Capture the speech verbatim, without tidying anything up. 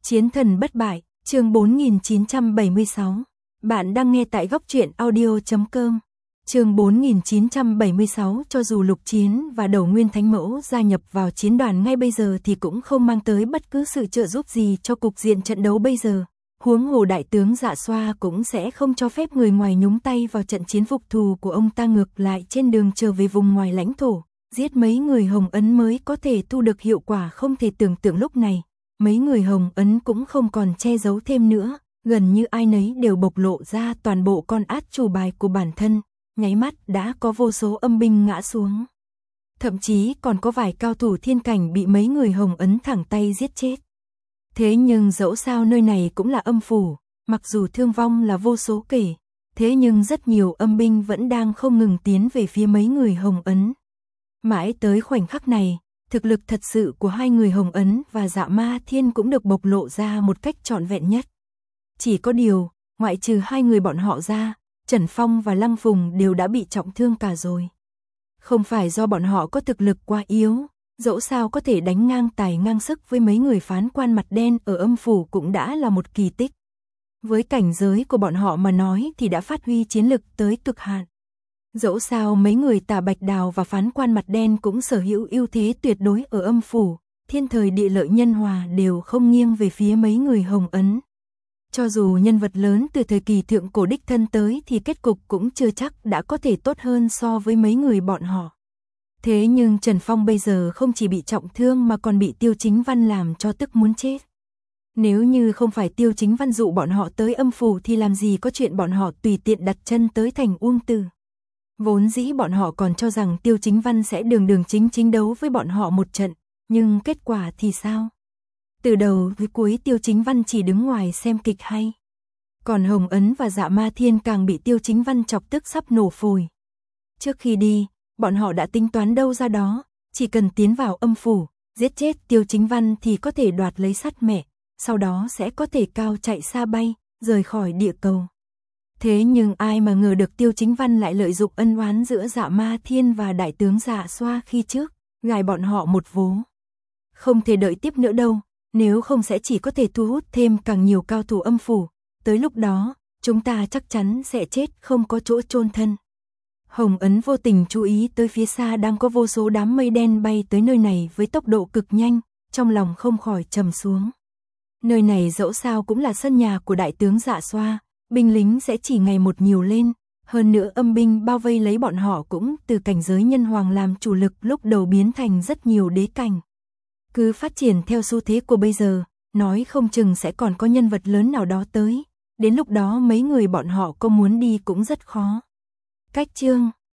Chiến thần bất bại, chương bốn nghìn chín trăm bảy mươi sáu. Bạn đang nghe tại góc truyện audio chấm com. Chương bốn nghìn chín trăm bảy mươi sáu, cho dù Lục Chiến và Đầu Nguyên Thánh Mẫu gia nhập vào chiến đoàn ngay bây giờ thì cũng không mang tới bất cứ sự trợ giúp gì cho cục diện trận đấu bây giờ. Huống hồ đại tướng Dạ Xoa cũng sẽ không cho phép người ngoài nhúng tay vào trận chiến phục thù của ông ta, ngược lại trên đường trở về vùng ngoài lãnh thổ, giết mấy người Hồng Ấn mới có thể thu được hiệu quả không thể tưởng tượng. Lúc này, mấy người Hồng Ấn cũng không còn che giấu thêm nữa, gần như ai nấy đều bộc lộ ra toàn bộ con át chủ bài của bản thân, nháy mắt đã có vô số âm binh ngã xuống. Thậm chí còn có vài cao thủ thiên cảnh bị mấy người Hồng Ấn thẳng tay giết chết. Thế nhưng dẫu sao nơi này cũng là âm phủ, mặc dù thương vong là vô số kể, thế nhưng rất nhiều âm binh vẫn đang không ngừng tiến về phía mấy người Hồng Ấn. Mãi tới khoảnh khắc này, thực lực thật sự của hai người Hồng Ấn và Dạ Ma Thiên cũng được bộc lộ ra một cách trọn vẹn nhất. Chỉ có điều, ngoại trừ hai người bọn họ ra, Trần Phong và Lăng Phùng đều đã bị trọng thương cả rồi. Không phải do bọn họ có thực lực quá yếu, dẫu sao có thể đánh ngang tài ngang sức với mấy người phán quan mặt đen ở âm phủ cũng đã là một kỳ tích. Với cảnh giới của bọn họ mà nói thì đã phát huy chiến lực tới cực hạn. Dẫu sao mấy người Tà Bạch Đào và phán quan mặt đen cũng sở hữu ưu thế tuyệt đối ở âm phủ, thiên thời địa lợi nhân hòa đều không nghiêng về phía mấy người Hồng Ấn. Cho dù nhân vật lớn từ thời kỳ thượng cổ đích thân tới thì kết cục cũng chưa chắc đã có thể tốt hơn so với mấy người bọn họ. Thế nhưng Trần Phong bây giờ không chỉ bị trọng thương mà còn bị Tiêu Chính Văn làm cho tức muốn chết. Nếu như không phải Tiêu Chính Văn dụ bọn họ tới âm phủ thì làm gì có chuyện bọn họ tùy tiện đặt chân tới thành Uông Tử. Vốn dĩ bọn họ còn cho rằng Tiêu Chính Văn sẽ đường đường chính chính đấu với bọn họ một trận, nhưng kết quả thì sao? Từ đầu tới cuối Tiêu Chính Văn chỉ đứng ngoài xem kịch hay. Còn Hồng Ấn và Dạ Ma Thiên càng bị Tiêu Chính Văn chọc tức sắp nổ phổi. Trước khi đi, bọn họ đã tính toán đâu ra đó, chỉ cần tiến vào âm phủ, giết chết Tiêu Chính Văn thì có thể đoạt lấy sắt mẹ, sau đó sẽ có thể cao chạy xa bay, rời khỏi địa cầu. Thế nhưng ai mà ngờ được Tiêu Chính Văn lại lợi dụng ân oán giữa Dạ Ma Thiên và đại tướng Dạ Xoa khi trước, gài bọn họ một vố. Không thể đợi tiếp nữa đâu, nếu không sẽ chỉ có thể thu hút thêm càng nhiều cao thủ âm phủ, tới lúc đó, chúng ta chắc chắn sẽ chết không có chỗ chôn thân. Hồng Ấn vô tình chú ý tới phía xa đang có vô số đám mây đen bay tới nơi này với tốc độ cực nhanh, trong lòng không khỏi trầm xuống. Nơi này dẫu sao cũng là sân nhà của đại tướng Dạ Xoa, binh lính sẽ chỉ ngày một nhiều lên, hơn nữa âm binh bao vây lấy bọn họ cũng từ cảnh giới nhân hoàng làm chủ lực lúc đầu biến thành rất nhiều đế cảnh. Cứ phát triển theo xu thế của bây giờ, nói không chừng sẽ còn có nhân vật lớn nào đó tới, đến lúc đó mấy người bọn họ có muốn đi cũng rất khó. Cách chương